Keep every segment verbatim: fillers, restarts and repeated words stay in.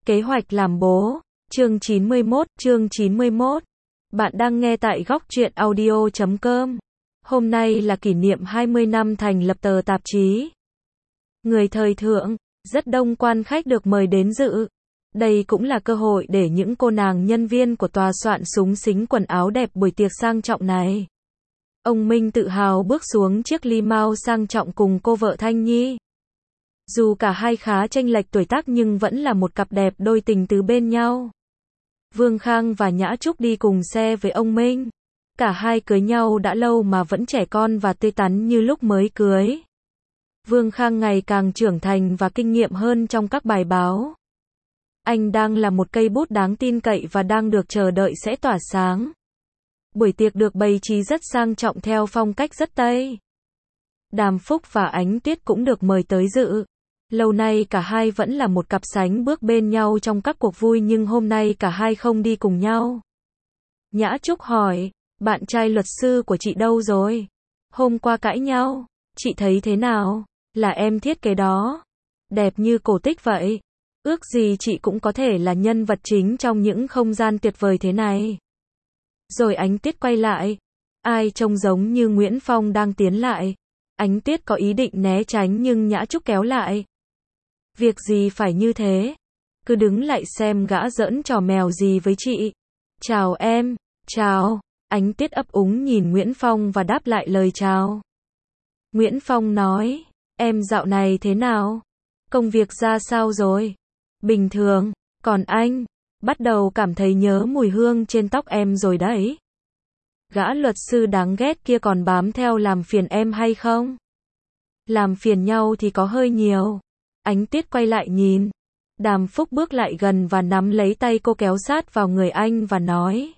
Kế hoạch làm bố, chương chín mươi mốt, chương chín mươi mốt. Bạn đang nghe tại góc truyện audio chấm com. Hôm nay là kỷ niệm hai mươi năm thành lập tờ tạp chí. Người thời thượng, rất đông quan khách được mời đến dự. Đây cũng là cơ hội để những cô nàng nhân viên của tòa soạn xúng xính quần áo đẹp buổi tiệc sang trọng này. Ông Minh tự hào bước xuống chiếc limousine sang trọng cùng cô vợ Thanh Nhi. Dù cả hai khá chênh lệch tuổi tác nhưng vẫn là một cặp đẹp đôi tình tứ bên nhau. Vương Khang và Nhã Trúc đi cùng xe với ông Minh. Cả hai cưới nhau đã lâu mà vẫn trẻ con và tươi tắn như lúc mới cưới. Vương Khang ngày càng trưởng thành và kinh nghiệm hơn trong các bài báo. Anh đang là một cây bút đáng tin cậy và đang được chờ đợi sẽ tỏa sáng. Buổi tiệc được bày trí rất sang trọng theo phong cách rất Tây. Đàm Phúc và Ánh Tuyết cũng được mời tới dự. Lâu nay cả hai vẫn là một cặp sánh bước bên nhau trong các cuộc vui nhưng hôm nay cả hai không đi cùng nhau. Nhã Trúc hỏi, bạn trai luật sư của chị đâu rồi? Hôm qua cãi nhau, chị thấy thế nào? Là em thiết kế đó. Đẹp như cổ tích vậy. Ước gì chị cũng có thể là nhân vật chính trong những không gian tuyệt vời thế này. Rồi Ánh Tuyết quay lại. Ai trông giống như Nguyễn Phong đang tiến lại. Ánh Tuyết có ý định né tránh nhưng Nhã Trúc kéo lại. Việc gì phải như thế? Cứ đứng lại xem gã giỡn trò mèo gì với chị. Chào em, chào. Ánh Tuyết ấp úng nhìn Nguyễn Phong và đáp lại lời chào. Nguyễn Phong nói, em dạo này thế nào? Công việc ra sao rồi? Bình thường, còn anh? Bắt đầu cảm thấy nhớ mùi hương trên tóc em rồi đấy. Gã luật sư đáng ghét kia còn bám theo làm phiền em hay không? Làm phiền nhau thì có hơi nhiều. Ánh Tuyết quay lại nhìn. Đàm Phúc bước lại gần và nắm lấy tay cô kéo sát vào người anh và nói.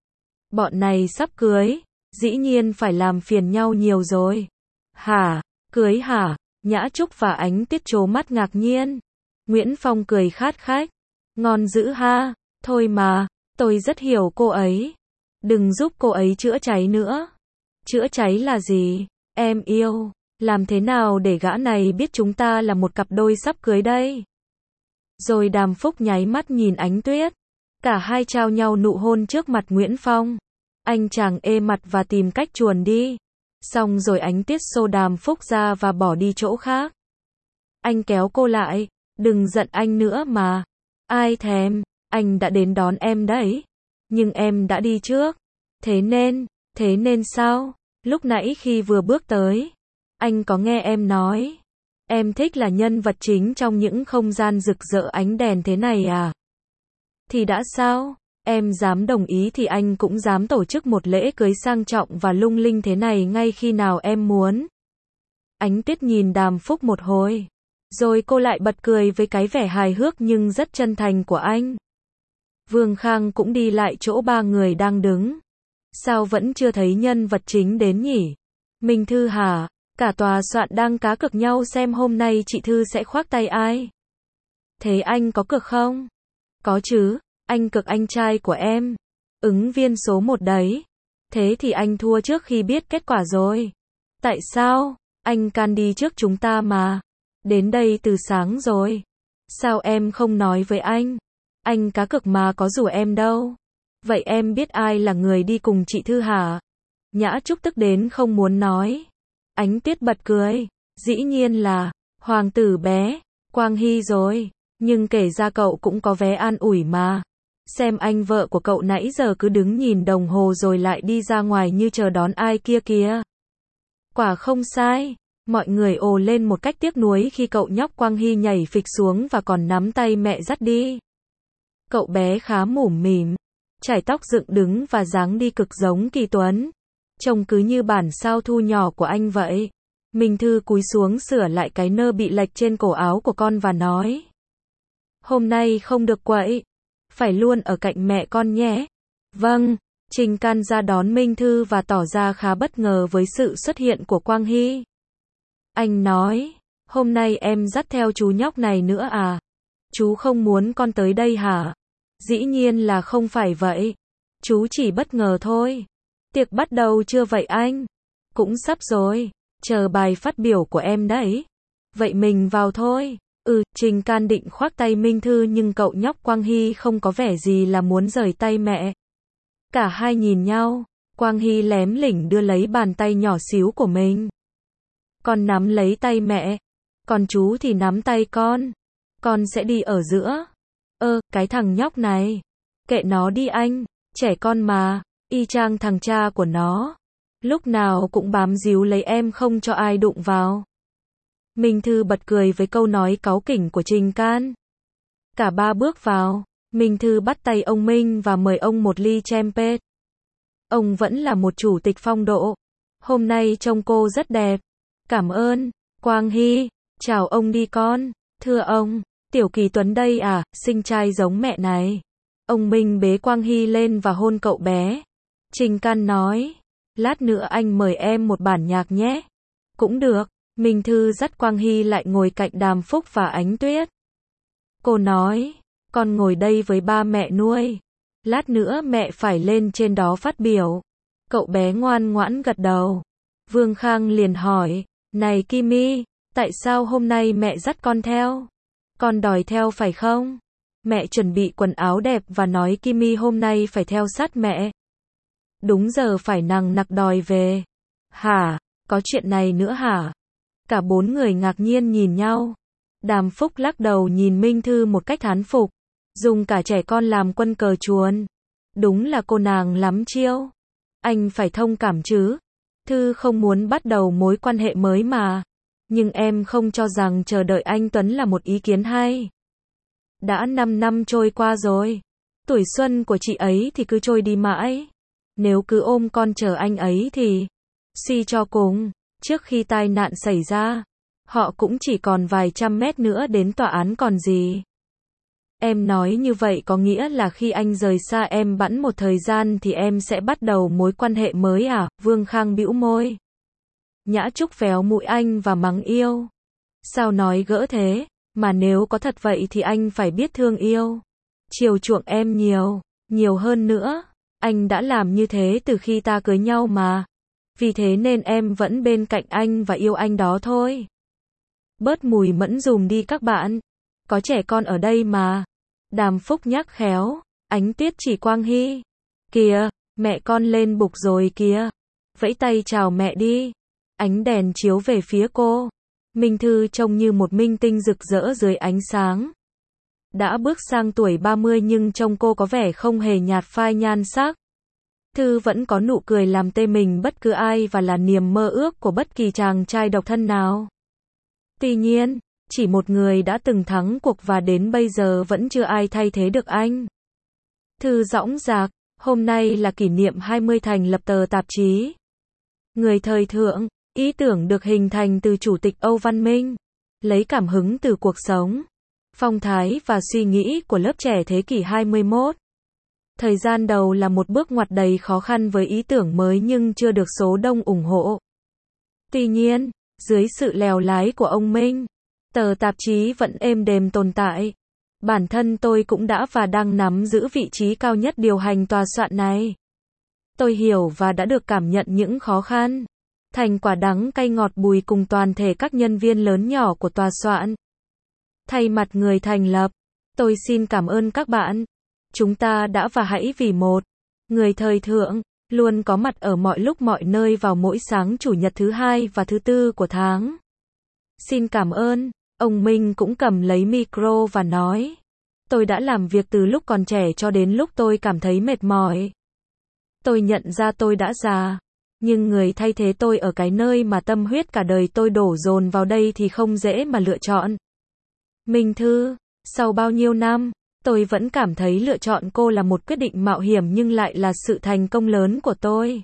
Bọn này sắp cưới, dĩ nhiên phải làm phiền nhau nhiều rồi. Hả? Cưới hả? Nhã Trúc và Ánh Tuyết trố mắt ngạc nhiên. Nguyễn Phong cười khát khách. Ngon dữ ha, thôi mà, tôi rất hiểu cô ấy. Đừng giúp cô ấy chữa cháy nữa. Chữa cháy là gì? Em yêu. Làm thế nào để gã này biết chúng ta là một cặp đôi sắp cưới đây? Rồi Đàm Phúc nháy mắt nhìn Ánh Tuyết. Cả hai trao nhau nụ hôn trước mặt Nguyễn Phong. Anh chàng ê mặt và tìm cách chuồn đi. Xong rồi Ánh Tuyết xô Đàm Phúc ra và bỏ đi chỗ khác. Anh kéo cô lại. Đừng giận anh nữa mà. Ai thèm, anh đã đến đón em đấy. Nhưng em đã đi trước. Thế nên, thế nên sao? Lúc nãy khi vừa bước tới, anh có nghe em nói. Em thích là nhân vật chính trong những không gian rực rỡ ánh đèn thế này à? Thì đã sao? Em dám đồng ý thì anh cũng dám tổ chức một lễ cưới sang trọng và lung linh thế này ngay khi nào em muốn. Ánh Tuyết nhìn Đàm Phúc một hồi. Rồi cô lại bật cười với cái vẻ hài hước nhưng rất chân thành của anh. Vương Khang cũng đi lại chỗ ba người đang đứng. Sao vẫn chưa thấy nhân vật chính đến nhỉ? Minh Thư hả? Cả tòa soạn đang cá cược nhau xem hôm nay chị Thư sẽ khoác tay ai. Thế anh có cược không? Có chứ, anh cược anh trai của em. Ứng viên số một đấy. Thế thì anh thua trước khi biết kết quả rồi. Tại sao? Anh can đi trước chúng ta mà. Đến đây từ sáng rồi. Sao em không nói với anh? Anh cá cược mà có rủ em đâu. Vậy em biết ai là người đi cùng chị Thư hả? Nhã Trúc tức đến không muốn nói. Ánh Tuyết bật cười. Dĩ nhiên là hoàng tử bé, Quang Hy rồi. Nhưng kể ra cậu cũng có vé an ủi mà. Xem anh vợ của cậu nãy giờ cứ đứng nhìn đồng hồ rồi lại đi ra ngoài như chờ đón ai kia kìa. Quả không sai. Mọi người ồ lên một cách tiếc nuối khi cậu nhóc Quang Hy nhảy phịch xuống và còn nắm tay mẹ dắt đi. Cậu bé khá mũm mỉm, chải tóc dựng đứng và dáng đi cực giống Kỳ Tuấn. Trông cứ như bản sao thu nhỏ của anh vậy. Minh Thư cúi xuống sửa lại cái nơ bị lệch trên cổ áo của con và nói. Hôm nay không được quậy. Phải luôn ở cạnh mẹ con nhé. Vâng. Trình Can ra đón Minh Thư và tỏ ra khá bất ngờ với sự xuất hiện của Quang Hy. Anh nói, hôm nay em dắt theo chú nhóc này nữa à? Chú không muốn con tới đây hả? Dĩ nhiên là không phải vậy. Chú chỉ bất ngờ thôi. Tiệc bắt đầu chưa vậy anh? Cũng sắp rồi. Chờ bài phát biểu của em đấy. Vậy mình vào thôi. Ừ, Trình Can định khoác tay Minh Thư nhưng cậu nhóc Quang Hy không có vẻ gì là muốn rời tay mẹ. Cả hai nhìn nhau, Quang Hy lém lỉnh đưa lấy bàn tay nhỏ xíu của mình. Con nắm lấy tay mẹ, còn chú thì nắm tay con. Con sẽ đi ở giữa. Ơ, cái thằng nhóc này. Kệ nó đi anh, trẻ con mà, y chang thằng cha của nó. Lúc nào cũng bám díu lấy em không cho ai đụng vào. Minh Thư bật cười với câu nói cáu kỉnh của Trình Can. Cả ba bước vào, Minh Thư bắt tay ông Minh và mời ông một ly champagne. Ông vẫn là một chủ tịch phong độ. Hôm nay trông cô rất đẹp. Cảm ơn, Quang Hy. Chào ông đi con. Thưa ông, Tiểu Kỳ Tuấn đây à, xinh trai giống mẹ này. Ông Minh bế Quang Hy lên và hôn cậu bé. Trình Can nói, lát nữa anh mời em một bản nhạc nhé. Cũng được. Minh Thư dắt Quang Hy lại ngồi cạnh Đàm Phúc và Ánh Tuyết. Cô nói, con ngồi đây với ba mẹ nuôi. Lát nữa mẹ phải lên trên đó phát biểu. Cậu bé ngoan ngoãn gật đầu. Vương Khang liền hỏi, này Kimi, tại sao hôm nay mẹ dắt con theo? Con đòi theo phải không? Mẹ chuẩn bị quần áo đẹp và nói Kimi hôm nay phải theo sát mẹ. Đúng giờ phải nằng nặc đòi về. Hả? Có chuyện này nữa hả? Cả bốn người ngạc nhiên nhìn nhau. Đàm Phúc lắc đầu nhìn Minh Thư một cách thán phục. Dùng cả trẻ con làm quân cờ chuồn. Đúng là cô nàng lắm chiêu. Anh phải thông cảm chứ. Thư không muốn bắt đầu mối quan hệ mới mà. Nhưng em không cho rằng chờ đợi anh Tuấn là một ý kiến hay. Đã năm năm trôi qua rồi. Tuổi xuân của chị ấy thì cứ trôi đi mãi. Nếu cứ ôm con chờ anh ấy thì... Suy cho cùng, trước khi tai nạn xảy ra, họ cũng chỉ còn vài trăm mét nữa đến tòa án còn gì. Em nói như vậy có nghĩa là khi anh rời xa em bẵng một thời gian thì em sẽ bắt đầu mối quan hệ mới à? Vương Khang bĩu môi. Nhã Trúc véo mũi anh và mắng yêu. Sao nói gỡ thế, mà nếu có thật vậy thì anh phải biết thương yêu. Chiều chuộng em nhiều, nhiều hơn nữa. Anh đã làm như thế từ khi ta cưới nhau mà. Vì thế nên em vẫn bên cạnh anh và yêu anh đó thôi. Bớt mùi mẫn dùm đi các bạn. Có trẻ con ở đây mà. Đàm Phúc nhắc khéo. Ánh Tuyết chỉ Quang Hy. Kìa, mẹ con lên bục rồi kìa. Vẫy tay chào mẹ đi. Ánh đèn chiếu về phía cô. Minh Thư trông như một minh tinh rực rỡ dưới ánh sáng. Đã bước sang tuổi ba mươi nhưng trông cô có vẻ không hề nhạt phai nhan sắc. Thư vẫn có nụ cười làm tê mình bất cứ ai và là niềm mơ ước của bất kỳ chàng trai độc thân nào. Tuy nhiên, chỉ một người đã từng thắng cuộc và đến bây giờ vẫn chưa ai thay thế được anh. Thư dõng dạc, hôm nay là kỷ niệm hai mươi thành lập tờ tạp chí. Người thời thượng, ý tưởng được hình thành từ Chủ tịch Âu Văn Minh, lấy cảm hứng từ cuộc sống, phong thái và suy nghĩ của lớp trẻ thế kỷ hai mươi mốt. Thời gian đầu là một bước ngoặt đầy khó khăn với ý tưởng mới nhưng chưa được số đông ủng hộ. Tuy nhiên, dưới sự lèo lái của ông Minh, tờ tạp chí vẫn êm đềm tồn tại. Bản thân tôi cũng đã và đang nắm giữ vị trí cao nhất điều hành tòa soạn này. Tôi hiểu và đã được cảm nhận những khó khăn, thành quả đắng cay ngọt bùi cùng toàn thể các nhân viên lớn nhỏ của tòa soạn. Thay mặt người thành lập, tôi xin cảm ơn các bạn. Chúng ta đã và hãy vì một người thời thượng luôn có mặt ở mọi lúc mọi nơi vào mỗi sáng chủ nhật thứ hai và thứ tư của tháng. Xin cảm ơn. Ông Minh cũng cầm lấy micro và nói, tôi đã làm việc từ lúc còn trẻ cho đến lúc tôi cảm thấy mệt mỏi. Tôi nhận ra tôi đã già, nhưng người thay thế tôi ở cái nơi mà tâm huyết cả đời tôi đổ dồn vào đây thì không dễ mà lựa chọn. Minh Thư, sau bao nhiêu năm, tôi vẫn cảm thấy lựa chọn cô là một quyết định mạo hiểm nhưng lại là sự thành công lớn của tôi.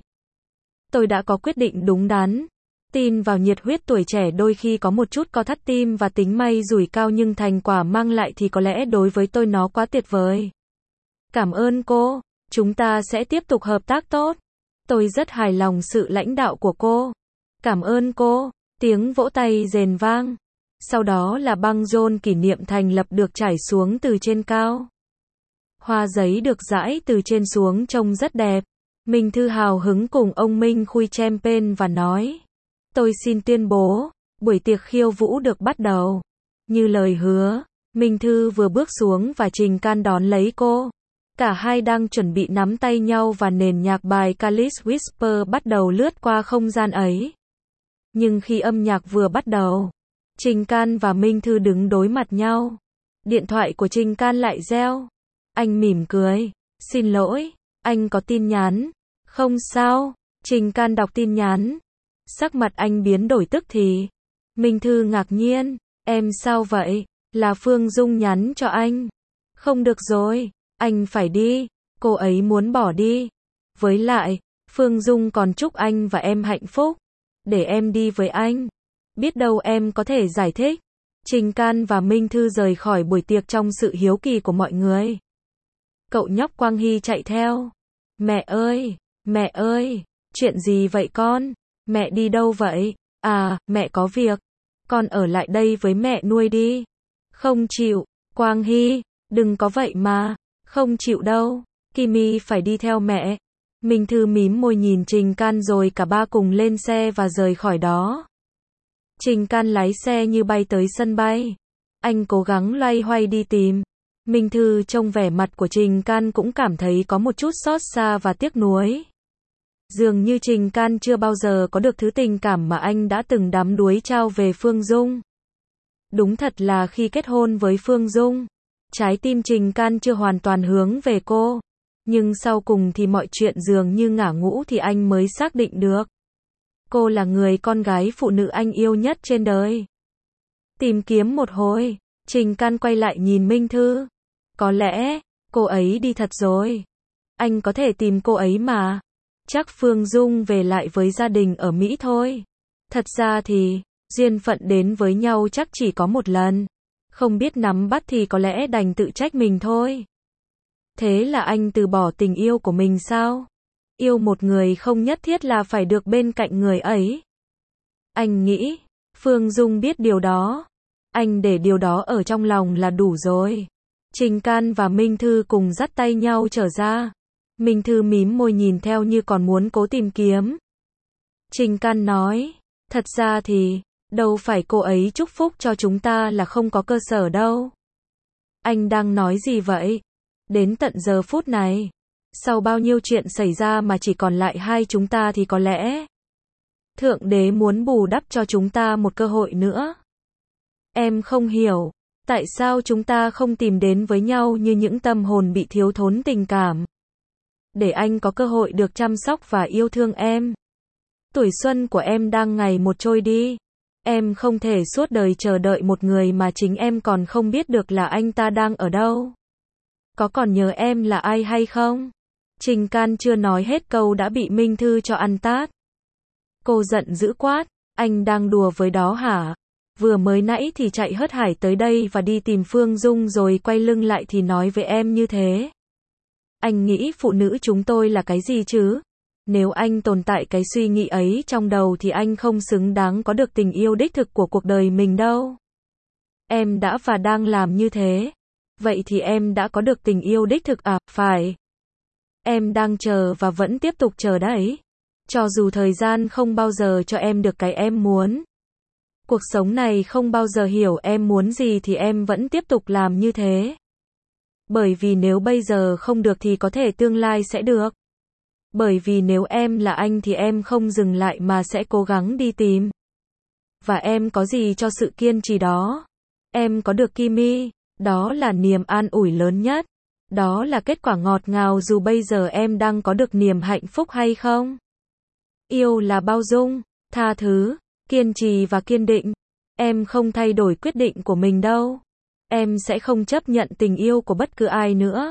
Tôi đã có quyết định đúng đắn. Tin vào nhiệt huyết tuổi trẻ đôi khi có một chút co thắt tim và tính may rủi cao nhưng thành quả mang lại thì có lẽ đối với tôi nó quá tuyệt vời. Cảm ơn cô, chúng ta sẽ tiếp tục hợp tác tốt. Tôi rất hài lòng sự lãnh đạo của cô. Cảm ơn cô, tiếng vỗ tay rền vang. Sau đó là băng rôn kỷ niệm thành lập được trải xuống từ trên cao. Hoa giấy được rải từ trên xuống trông rất đẹp. Minh Thư hào hứng cùng ông Minh khui champagne và nói, tôi xin tuyên bố, buổi tiệc khiêu vũ được bắt đầu. Như lời hứa, Minh Thư vừa bước xuống và Trình Can đón lấy cô. Cả hai đang chuẩn bị nắm tay nhau và nền nhạc bài Calyx Whisper bắt đầu lướt qua không gian ấy. Nhưng khi âm nhạc vừa bắt đầu, Trình Can và Minh Thư đứng đối mặt nhau. Điện thoại của Trình Can lại reo. Anh mỉm cười. Xin lỗi, anh có tin nhắn. Không sao. Trình Can đọc tin nhắn. Sắc mặt anh biến đổi tức thì. Minh Thư ngạc nhiên. Em sao vậy? Là Phương Dung nhắn cho anh. Không được rồi, anh phải đi. Cô ấy muốn bỏ đi. Với lại, Phương Dung còn chúc anh và em hạnh phúc. Để em đi với anh. Biết đâu em có thể giải thích. Trình Can và Minh Thư rời khỏi buổi tiệc trong sự hiếu kỳ của mọi người. Cậu nhóc Quang Hy chạy theo. Mẹ ơi, mẹ ơi, chuyện gì vậy con? Mẹ đi đâu vậy? À, mẹ có việc. Con ở lại đây với mẹ nuôi đi. Không chịu, Quang Hy, đừng có vậy mà. Không chịu đâu, Kimi phải đi theo mẹ. Minh Thư mím môi nhìn Trình Can rồi cả ba cùng lên xe và rời khỏi đó. Trình Can lái xe như bay tới sân bay. Anh cố gắng loay hoay đi tìm. Minh Thư trông vẻ mặt của Trình Can cũng cảm thấy có một chút xót xa và tiếc nuối. Dường như Trình Can chưa bao giờ có được thứ tình cảm mà anh đã từng đắm đuối trao về Phương Dung. Đúng thật là khi kết hôn với Phương Dung, trái tim Trình Can chưa hoàn toàn hướng về cô. Nhưng sau cùng thì mọi chuyện dường như ngả ngũ thì anh mới xác định được. Cô là người con gái phụ nữ anh yêu nhất trên đời. Tìm kiếm một hồi, Trình Can quay lại nhìn Minh Thư. Có lẽ, cô ấy đi thật rồi. Anh có thể tìm cô ấy mà. Chắc Phương Dung về lại với gia đình ở Mỹ thôi. Thật ra thì, duyên phận đến với nhau chắc chỉ có một lần. Không biết nắm bắt thì có lẽ đành tự trách mình thôi. Thế là anh từ bỏ tình yêu của mình sao? Yêu một người không nhất thiết là phải được bên cạnh người ấy. Anh nghĩ, Phương Dung biết điều đó. Anh để điều đó ở trong lòng là đủ rồi. Trình Can và Minh Thư cùng dắt tay nhau trở ra. Minh Thư mím môi nhìn theo như còn muốn cố tìm kiếm. Trình Can nói, thật ra thì, đâu phải cô ấy chúc phúc cho chúng ta là không có cơ sở đâu. Anh đang nói gì vậy? Đến tận giờ phút này, sau bao nhiêu chuyện xảy ra mà chỉ còn lại hai chúng ta thì có lẽ Thượng Đế muốn bù đắp cho chúng ta một cơ hội nữa. Em không hiểu, tại sao chúng ta không tìm đến với nhau như những tâm hồn bị thiếu thốn tình cảm. Để anh có cơ hội được chăm sóc và yêu thương em. Tuổi xuân của em đang ngày một trôi đi. Em không thể suốt đời chờ đợi một người mà chính em còn không biết được là anh ta đang ở đâu. Có còn nhớ em là ai hay không? Trình Can chưa nói hết câu đã bị Minh Thư cho ăn tát. Cô giận dữ quát, anh đang đùa với đó hả? Vừa mới nãy thì chạy hớt hải tới đây và đi tìm Phương Dung rồi quay lưng lại thì nói với em như thế. Anh nghĩ phụ nữ chúng tôi là cái gì chứ? Nếu anh tồn tại cái suy nghĩ ấy trong đầu thì anh không xứng đáng có được tình yêu đích thực của cuộc đời mình đâu. Em đã và đang làm như thế. Vậy thì em đã có được tình yêu đích thực à? Phải. Em đang chờ và vẫn tiếp tục chờ đấy. Cho dù thời gian không bao giờ cho em được cái em muốn. Cuộc sống này không bao giờ hiểu em muốn gì thì em vẫn tiếp tục làm như thế. Bởi vì nếu bây giờ không được thì có thể tương lai sẽ được. Bởi vì nếu em là anh thì em không dừng lại mà sẽ cố gắng đi tìm. Và em có gì cho sự kiên trì đó? Em có được Kimi, đó là niềm an ủi lớn nhất. Đó là kết quả ngọt ngào dù bây giờ em đang có được niềm hạnh phúc hay không. Yêu là bao dung, tha thứ, kiên trì và kiên định. Em không thay đổi quyết định của mình đâu. Em sẽ không chấp nhận tình yêu của bất cứ ai nữa.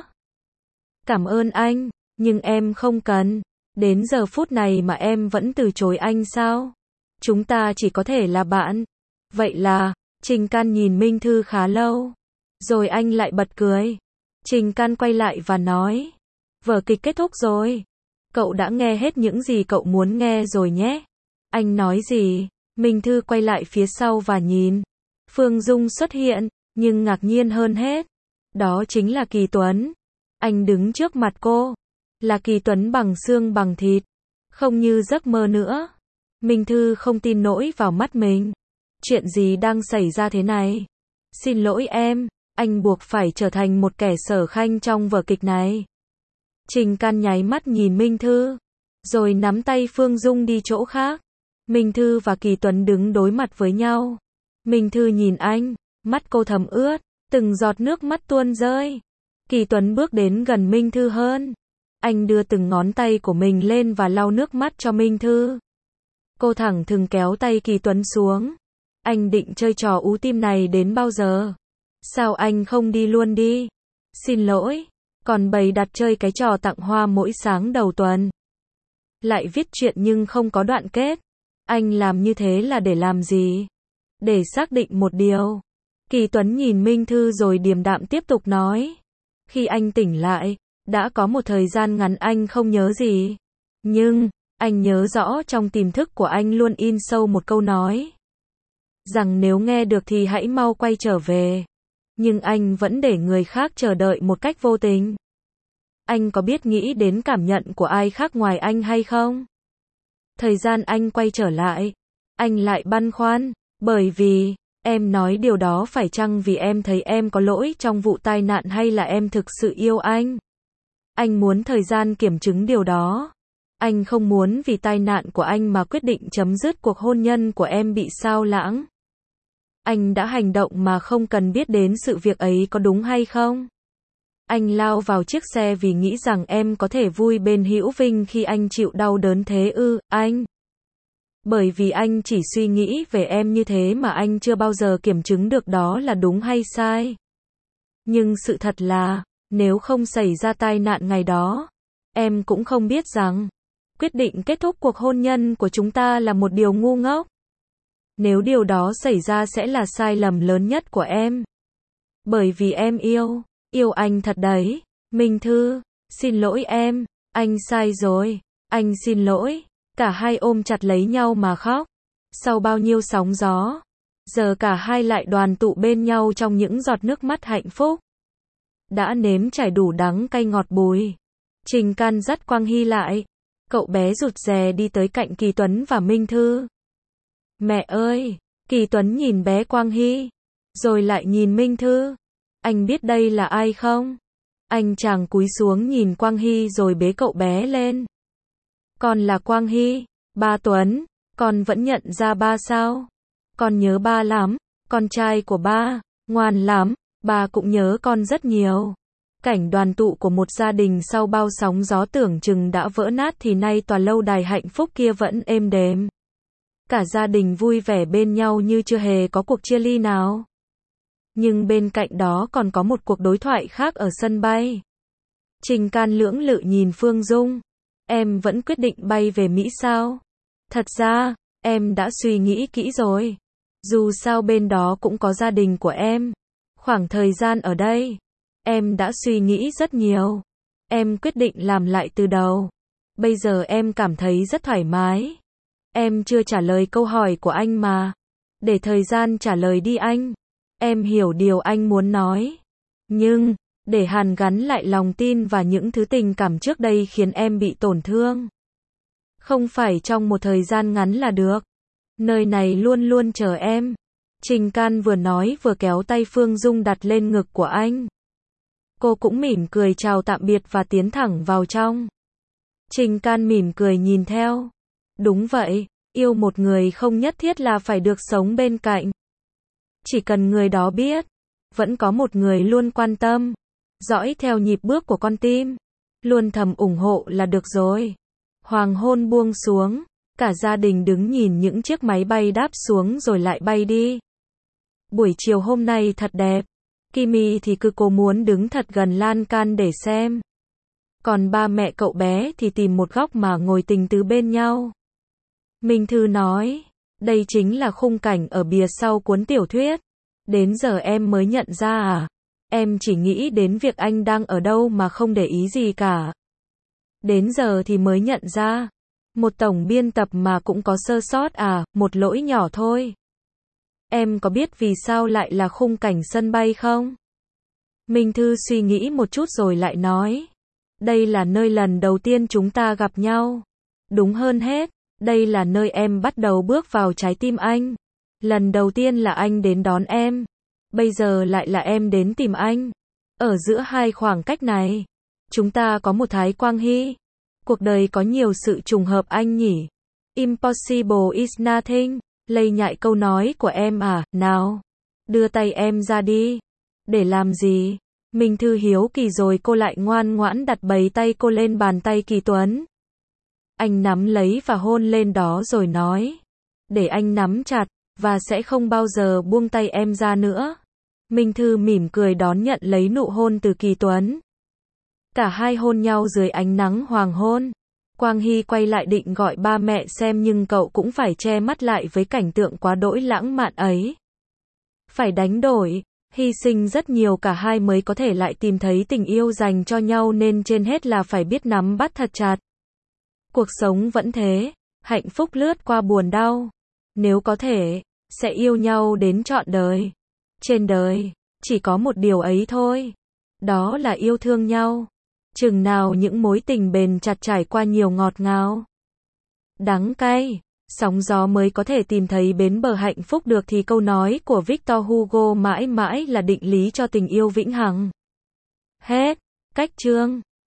Cảm ơn anh, nhưng em không cần. Đến giờ phút này mà em vẫn từ chối anh sao? Chúng ta chỉ có thể là bạn. Vậy là, Trình Can nhìn Minh Thư khá lâu. Rồi anh lại bật cười. Trình Can quay lại và nói. Vở kịch kết thúc rồi. Cậu đã nghe hết những gì cậu muốn nghe rồi nhé. Anh nói gì? Minh Thư quay lại phía sau và nhìn. Phương Dung xuất hiện, nhưng ngạc nhiên hơn hết. Đó chính là Kỳ Tuấn. Anh đứng trước mặt cô. Là Kỳ Tuấn bằng xương bằng thịt. Không như giấc mơ nữa. Minh Thư không tin nổi vào mắt mình. Chuyện gì đang xảy ra thế này? Xin lỗi em, anh buộc phải trở thành một kẻ sở khanh trong vở kịch này. Trình Can nháy mắt nhìn Minh Thư, rồi nắm tay Phương Dung đi chỗ khác. Minh Thư và Kỳ Tuấn đứng đối mặt với nhau. Minh Thư nhìn anh, mắt cô thầm ướt, từng giọt nước mắt tuôn rơi. Kỳ Tuấn bước đến gần Minh Thư hơn. Anh đưa từng ngón tay của mình lên và lau nước mắt cho Minh Thư. Cô thẳng thừng kéo tay Kỳ Tuấn xuống. Anh định chơi trò ú tim này đến bao giờ? Sao anh không đi luôn đi? Xin lỗi, còn bày đặt chơi cái trò tặng hoa mỗi sáng đầu tuần. Lại viết chuyện nhưng không có đoạn kết. Anh làm như thế là để làm gì? Để xác định một điều. Kỳ Tuấn nhìn Minh Thư rồi điềm đạm tiếp tục nói. Khi anh tỉnh lại, đã có một thời gian ngắn anh không nhớ gì. Nhưng, anh nhớ rõ trong tiềm thức của anh luôn in sâu một câu nói. Rằng nếu nghe được thì hãy mau quay trở về. Nhưng anh vẫn để người khác chờ đợi một cách vô tình. Anh có biết nghĩ đến cảm nhận của ai khác ngoài anh hay không? Thời gian anh quay trở lại, anh lại băn khoăn, bởi vì, em nói điều đó phải chăng vì em thấy em có lỗi trong vụ tai nạn hay là em thực sự yêu anh? Anh muốn thời gian kiểm chứng điều đó. Anh không muốn vì tai nạn của anh mà quyết định chấm dứt cuộc hôn nhân của em bị sao lãng. Anh đã hành động mà không cần biết đến sự việc ấy có đúng hay không. Anh lao vào chiếc xe vì nghĩ rằng em có thể vui bên Hữu Vinh khi anh chịu đau đớn thế ư, anh. Bởi vì anh chỉ suy nghĩ về em như thế mà anh chưa bao giờ kiểm chứng được đó là đúng hay sai. Nhưng sự thật là, nếu không xảy ra tai nạn ngày đó, em cũng không biết rằng, quyết định kết thúc cuộc hôn nhân của chúng ta là một điều ngu ngốc. Nếu điều đó xảy ra sẽ là sai lầm lớn nhất của em. Bởi vì em yêu, yêu anh thật đấy. Minh Thư, xin lỗi em, anh sai rồi, anh xin lỗi. Cả hai ôm chặt lấy nhau mà khóc. Sau bao nhiêu sóng gió, giờ cả hai lại đoàn tụ bên nhau trong những giọt nước mắt hạnh phúc. Đã nếm trải đủ đắng cay ngọt bùi. Trình Can dắt Quang Hy lại. Cậu bé rụt rè đi tới cạnh Kỳ Tuấn và Minh Thư. Mẹ ơi! Kỳ Tuấn nhìn bé Quang Hy, rồi lại nhìn Minh Thư. Anh biết đây là ai không? Anh chàng cúi xuống nhìn Quang Hy rồi bế cậu bé lên. Con là Quang Hy, ba Tuấn, con vẫn nhận ra ba sao? Con nhớ ba lắm, con trai của ba, ngoan lắm, ba cũng nhớ con rất nhiều. Cảnh đoàn tụ của một gia đình sau bao sóng gió tưởng chừng đã vỡ nát thì nay tòa lâu đài hạnh phúc kia vẫn êm đềm. Cả gia đình vui vẻ bên nhau như chưa hề có cuộc chia ly nào. Nhưng bên cạnh đó còn có một cuộc đối thoại khác ở sân bay. Trình Can lưỡng lự nhìn Phương Dung. Em vẫn quyết định bay về Mỹ sao? Thật ra, em đã suy nghĩ kỹ rồi. Dù sao bên đó cũng có gia đình của em. Khoảng thời gian ở đây, em đã suy nghĩ rất nhiều. Em quyết định làm lại từ đầu. Bây giờ em cảm thấy rất thoải mái. Em chưa trả lời câu hỏi của anh mà. Để thời gian trả lời đi anh. Em hiểu điều anh muốn nói. Nhưng, để hàn gắn lại lòng tin và những thứ tình cảm trước đây khiến em bị tổn thương. Không phải trong một thời gian ngắn là được. Nơi này luôn luôn chờ em. Trình Can vừa nói vừa kéo tay Phương Dung đặt lên ngực của anh. Cô cũng mỉm cười chào tạm biệt và tiến thẳng vào trong. Trình Can mỉm cười nhìn theo. Đúng vậy, yêu một người không nhất thiết là phải được sống bên cạnh. Chỉ cần người đó biết, vẫn có một người luôn quan tâm, dõi theo nhịp bước của con tim, luôn thầm ủng hộ là được rồi. Hoàng hôn buông xuống, cả gia đình đứng nhìn những chiếc máy bay đáp xuống rồi lại bay đi. Buổi chiều hôm nay thật đẹp. Kimi thì cứ cố muốn đứng thật gần lan can để xem. Còn ba mẹ cậu bé thì tìm một góc mà ngồi tình tứ bên nhau. Minh Thư nói, đây chính là khung cảnh ở bìa sau cuốn tiểu thuyết. Đến giờ em mới nhận ra à? Em chỉ nghĩ đến việc anh đang ở đâu mà không để ý gì cả. Đến giờ thì mới nhận ra. Một tổng biên tập mà cũng có sơ sót à, một lỗi nhỏ thôi. Em có biết vì sao lại là khung cảnh sân bay không? Minh Thư suy nghĩ một chút rồi lại nói. Đây là nơi lần đầu tiên chúng ta gặp nhau. Đúng hơn hết, đây là nơi em bắt đầu bước vào trái tim anh. Lần đầu tiên là anh đến đón em. bây giờ lại là em đến tìm anh. Ở giữa hai khoảng cách này, chúng ta có một Thái Quang Hy. Cuộc đời có nhiều sự trùng hợp anh nhỉ. Impossible is nothing. Lây nhại câu nói của em à, nào. Đưa tay em ra đi. Để làm gì? Minh Thư hiếu kỳ rồi cô lại ngoan ngoãn đặt bầy tay cô lên bàn tay Kỳ Tuấn. Anh nắm lấy và hôn lên đó rồi nói. Để anh nắm chặt, và sẽ không bao giờ buông tay em ra nữa. Minh Thư mỉm cười đón nhận lấy nụ hôn từ Kỳ Tuấn. Cả hai hôn nhau dưới ánh nắng hoàng hôn. Quang Hy quay lại định gọi ba mẹ xem nhưng cậu cũng phải che mắt lại với cảnh tượng quá đỗi lãng mạn ấy. Phải đánh đổi, hy sinh rất nhiều cả hai mới có thể lại tìm thấy tình yêu dành cho nhau nên trên hết là phải biết nắm bắt thật chặt. Cuộc sống vẫn thế, hạnh phúc lướt qua buồn đau. Nếu có thể, sẽ yêu nhau đến trọn đời. Trên đời, chỉ có một điều ấy thôi. Đó là yêu thương nhau. Chừng nào những mối tình bền chặt trải qua nhiều ngọt ngào, đắng cay, sóng gió mới có thể tìm thấy bến bờ hạnh phúc được thì câu nói của Victor Hugo mãi mãi là định lý cho tình yêu vĩnh hằng. Hết. Cách chương